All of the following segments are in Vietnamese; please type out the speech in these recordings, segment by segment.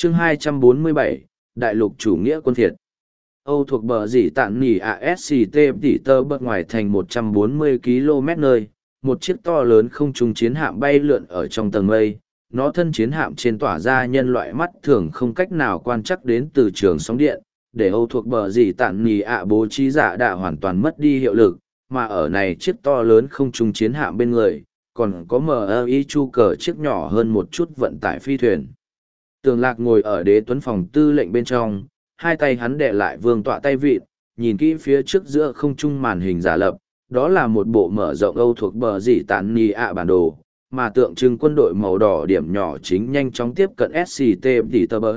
chương 247, Đại lục chủ nghĩa quân phiệt. Âu thuộc bờ dỉ tạn nỉ ASCT tỉ tơ bật ngoài thành 140 km nơi, một chiếc to lớn không trung chiến hạm bay lượn ở trong tầng mây. Nó thân chiến hạm trên tỏa ra nhân loại mắt thường không cách nào quan trắc đến từ trường sóng điện, để Âu thuộc bờ dỉ tạn nỉ bố trí giả đã hoàn toàn mất đi hiệu lực, mà ở này chiếc to lớn không trung chiến hạm bên người, còn có MI chu cờ chiếc nhỏ hơn một chút vận tải phi thuyền. Tường Lạc ngồi ở đế tuấn phòng tư lệnh bên trong, hai tay hắn đè lại vương tọa tay vịt, nhìn kỹ phía trước giữa không trung màn hình giả lập, đó là một bộ mở rộng Âu thuộc bờ dỉ tạn nỉ bản đồ, mà tượng trưng quân đội màu đỏ điểm nhỏ chính nhanh chóng tiếp cận SCT Petersburg.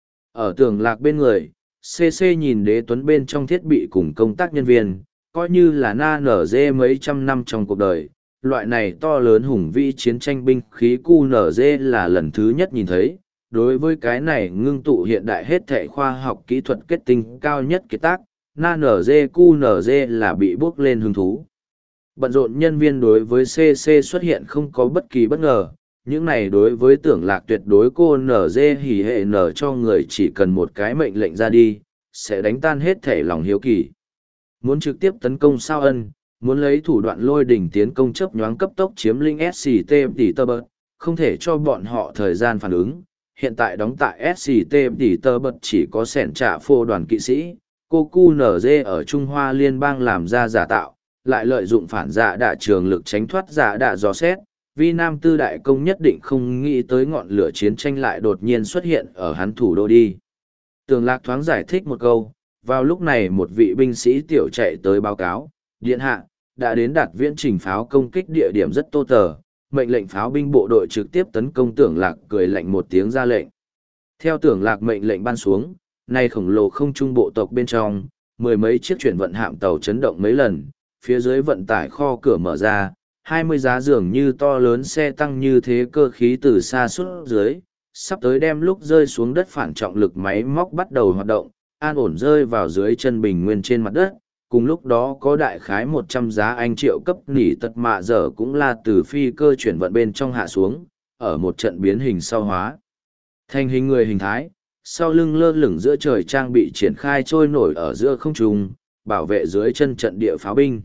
Ở Tường Lạc bên người, CC nhìn đế tuấn bên trong thiết bị cùng công tác nhân viên, coi như là na nở dê mấy trăm năm trong cuộc đời. Loại này to lớn hùng vĩ chiến tranh binh khí QNZ là lần thứ nhất nhìn thấy. Đối với cái này ngưng tụ hiện đại hết thảy khoa học kỹ thuật kết tinh cao nhất kiệt tác, NANZ QNZ là bị bước lên hứng thú. Bận rộn nhân viên đối với CC xuất hiện không có bất kỳ bất ngờ, những này đối với Tưởng Lạc tuyệt đối cô NZ hỉ hệ nở cho người chỉ cần một cái mệnh lệnh ra đi, sẽ đánh tan hết thảy lòng hiếu kỳ. Muốn trực tiếp tấn công Sao Ân, muốn lấy thủ đoạn lôi đỉnh tiến công chấp nhoáng cấp tốc chiếm lĩnh SCT Petersburg, không thể cho bọn họ thời gian phản ứng. Hiện tại đóng tại SCT Petersburg chỉ có sẻn trả phô đoàn kỵ sĩ, cô QNZ ở Trung Hoa Liên bang làm ra giả tạo, lại lợi dụng phản giả đạ trường lực tránh thoát giả đạ dò xét. Vi Nam Tư Đại Công nhất định không nghĩ tới ngọn lửa chiến tranh lại đột nhiên xuất hiện ở hắn thủ đô đi. Tường Lạc thoáng giải thích một câu, vào lúc này một vị binh sĩ tiểu chạy tới báo cáo, điện hạ, đã đến đạt viễn trình pháo công kích địa điểm rất tô tờ, mệnh lệnh pháo binh bộ đội trực tiếp tấn công. Tưởng Lạc cười lạnh một tiếng ra lệnh. Theo Tưởng Lạc mệnh lệnh ban xuống, nay khổng lồ không trung bộ tộc bên trong, mười mấy chiếc chuyển vận hạm tàu chấn động mấy lần, phía dưới vận tải kho cửa mở ra, 20 giá dường như to lớn xe tăng như thế cơ khí từ xa xuất dưới, sắp tới đem lúc rơi xuống đất phản trọng lực máy móc bắt đầu hoạt động, an ổn rơi vào dưới chân bình nguyên trên mặt đất. Cùng lúc đó có đại khái 100 giá Anh triệu cấp nỉ tật mạ dở cũng là từ phi cơ chuyển vận bên trong hạ xuống, ở một trận biến hình sau hóa. Thành hình người hình thái, sau lưng lơ lửng giữa trời trang bị triển khai trôi nổi ở giữa không trung, bảo vệ dưới chân trận địa pháo binh.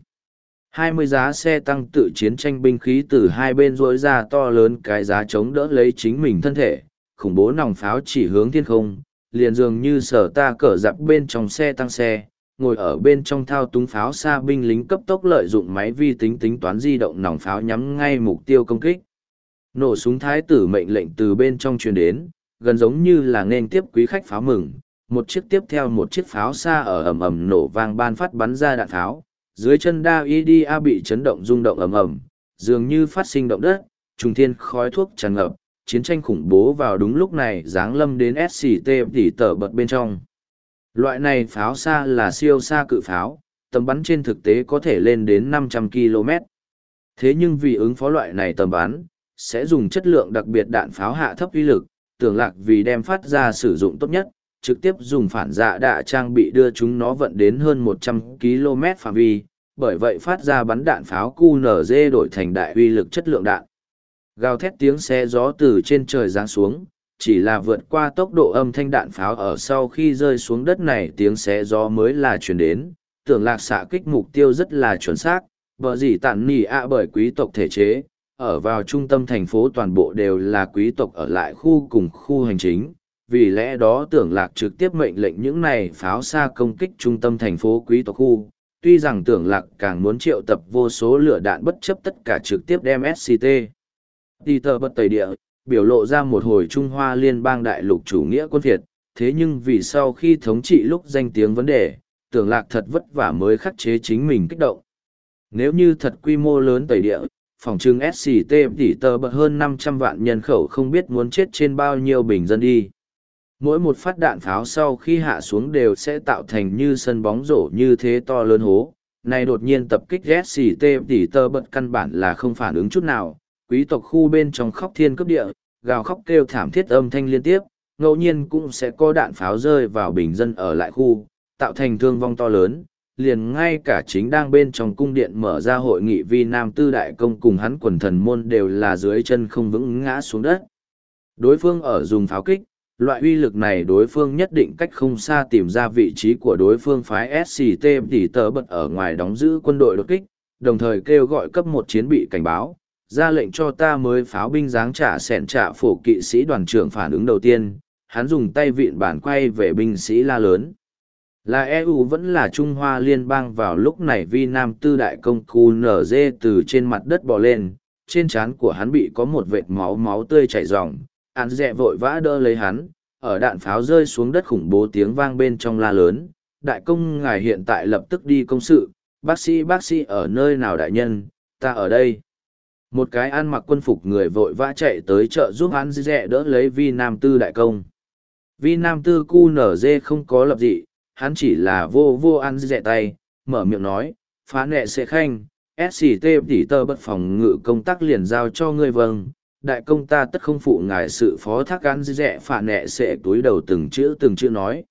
20 giá xe tăng tự chiến tranh binh khí từ hai bên rỗi ra to lớn cái giá chống đỡ lấy chính mình thân thể, khủng bố nòng pháo chỉ hướng thiên không, liền dường như sở ta cỡ dạp bên trong xe tăng xe, ngồi ở bên trong thao túng pháo xa binh lính cấp tốc lợi dụng máy vi tính tính toán di động nòng pháo nhắm ngay mục tiêu công kích. Nổ súng thái tử mệnh lệnh từ bên trong truyền đến, gần giống như là nên tiếp quý khách pháo mừng, một chiếc tiếp theo một chiếc pháo xa ở ầm ầm nổ vang ban phát bắn ra đạn pháo, dưới chân Davidia bị chấn động rung động ầm ầm, dường như phát sinh động đất, trùng thiên khói thuốc tràn ngập, chiến tranh khủng bố vào đúng lúc này giáng lâm đến SCT tỉ tở bật bên trong. Loại này pháo xa là siêu xa cự pháo, tầm bắn trên thực tế có thể lên đến 500 km. Thế nhưng vì ứng phó loại này tầm bắn, sẽ dùng chất lượng đặc biệt đạn pháo hạ thấp uy lực, Tưởng Lạc vì đem phát ra sử dụng tốt nhất, trực tiếp dùng phản dạ đạ trang bị đưa chúng nó vận đến hơn 100 km phạm vi, bởi vậy phát ra bắn đạn pháo QNZ đổi thành đại uy lực chất lượng đạn. Gào thét tiếng xé gió từ trên trời giáng xuống, chỉ là vượt qua tốc độ âm thanh đạn pháo ở sau khi rơi xuống đất này tiếng xé gió mới là chuyển đến. Tưởng Lạc xạ kích mục tiêu rất là chuẩn xác, vợ gì tản nỉ bởi quý tộc thể chế, ở vào trung tâm thành phố toàn bộ đều là quý tộc ở lại khu cùng khu hành chính. Vì lẽ đó Tưởng Lạc trực tiếp mệnh lệnh những này pháo xa công kích trung tâm thành phố quý tộc khu. Tuy rằng Tưởng Lạc càng muốn triệu tập vô số lửa đạn bất chấp tất cả trực tiếp đem SCT Peter bật tẩy địa, biểu lộ ra một hồi Trung Hoa Liên bang đại lục chủ nghĩa quân phiệt, thế nhưng vì sau khi thống trị lúc danh tiếng vấn đề, Tưởng Lạc thật vất vả mới khắc chế chính mình kích động. Nếu như thật quy mô lớn tẩy địa, phòng trưng SCT Petersburg hơn 500 vạn nhân khẩu không biết muốn chết trên bao nhiêu bình dân đi. Mỗi một phát đạn pháo sau khi hạ xuống đều sẽ tạo thành như sân bóng rổ như thế to lớn hố. Này đột nhiên tập kích SCT Petersburg căn bản là không phản ứng chút nào. Quý tộc khu bên trong khóc thiên cấp địa, gào khóc kêu thảm thiết âm thanh liên tiếp, ngẫu nhiên cũng sẽ có đạn pháo rơi vào bình dân ở lại khu, tạo thành thương vong to lớn. Liền ngay cả chính đang bên trong cung điện mở ra hội nghị Vi Nam Tư Đại Công cùng hắn quần thần môn đều là dưới chân không vững ngã xuống đất. Đối phương ở dùng pháo kích, Loại uy lực này đối phương nhất định cách không xa tìm ra vị trí của đối phương phái SCT tỉ tờ bật ở ngoài đóng giữ quân đội đột kích, đồng thời kêu gọi cấp một chiến bị cảnh báo, ra lệnh cho ta mới pháo binh giáng trả sẻn trả phổ kỵ sĩ đoàn trưởng phản ứng đầu tiên, hắn dùng tay vịn bản quay về binh sĩ la lớn. Là EU vẫn là Trung Hoa Liên bang vào lúc này Vi Nam Tư đại công QNZ từ trên mặt đất bò lên, trên trán của hắn bị có một vệt máu tươi chảy ròng, hắn dẹ vội vã đỡ lấy hắn, ở đạn pháo rơi xuống đất khủng bố tiếng vang bên trong la lớn, đại công ngài hiện tại lập tức đi công sự, bác sĩ ở nơi nào đại nhân, ta ở đây. Một cái ăn mặc quân phục người vội vã chạy tới chợ giúp hắn dẹ đỡ lấy Vi Nam Tư đại công. Vi Nam Tư QNZ không có lập dị, hắn chỉ là vô ăn dẹ tay, mở miệng nói, phá nệ sẽ khanh, SCT tỉ tơ bất phòng ngự công tác liền giao cho ngươi vâng, đại công ta tất không phụ ngài sự phó thác ăn dẹ phá nệ sẽ túi đầu từng chữ nói.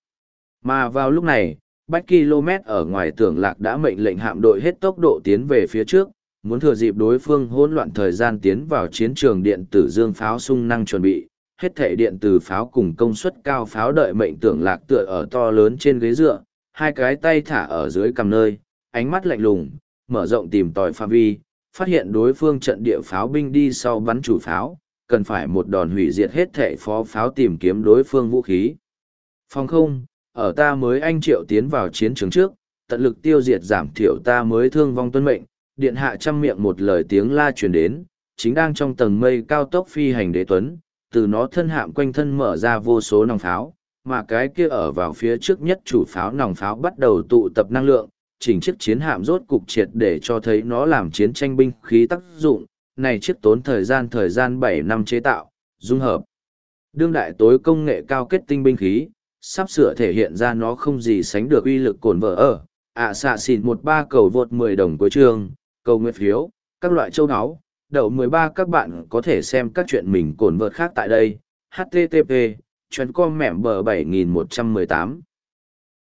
Mà vào lúc này, bách km ở ngoài tưởng lạc đã mệnh lệnh hạm đội hết tốc độ tiến về phía trước, muốn thừa dịp đối phương hỗn loạn thời gian tiến vào chiến trường điện tử dương pháo sung năng chuẩn bị, hết thể điện tử pháo cùng công suất cao pháo đợi mệnh tưởng lạc tựa ở to lớn trên ghế dựa, hai cái tay thả ở dưới cằm nơi, ánh mắt lạnh lùng, mở rộng tìm tòi phạm vi, phát hiện đối phương trận địa pháo binh đi sau bắn chủ pháo, cần phải một đòn hủy diệt hết thể phó pháo tìm kiếm đối phương vũ khí. Phòng không, ở ta mới anh triệu tiến vào chiến trường trước, tận lực tiêu diệt giảm thiểu ta mới thương vong tuân mệnh, điện hạ trăm miệng một lời tiếng la truyền đến, chính đang trong tầng mây cao tốc phi hành đế tuấn, từ nó thân hạm quanh thân mở ra vô số nòng pháo, mà cái kia ở vào phía trước nhất chủ pháo nòng pháo bắt đầu tụ tập năng lượng, chỉnh chiếc chiến hạm rốt cục triệt để cho thấy nó làm chiến tranh binh khí tác dụng, này chiếc tốn thời gian 7 năm chế tạo, dung hợp. Đương đại tối công nghệ cao kết tinh binh khí, sắp sửa thể hiện ra nó không gì sánh được uy lực cồn vợ ở, xạ xỉn 13 cầu vượt 10 đồng cuối chương, cầu nguyện phiếu, các loại châu áo. Đậu 13 các bạn có thể xem các chuyện mình cồn vợt khác tại đây. http://com mẻm bờ 7118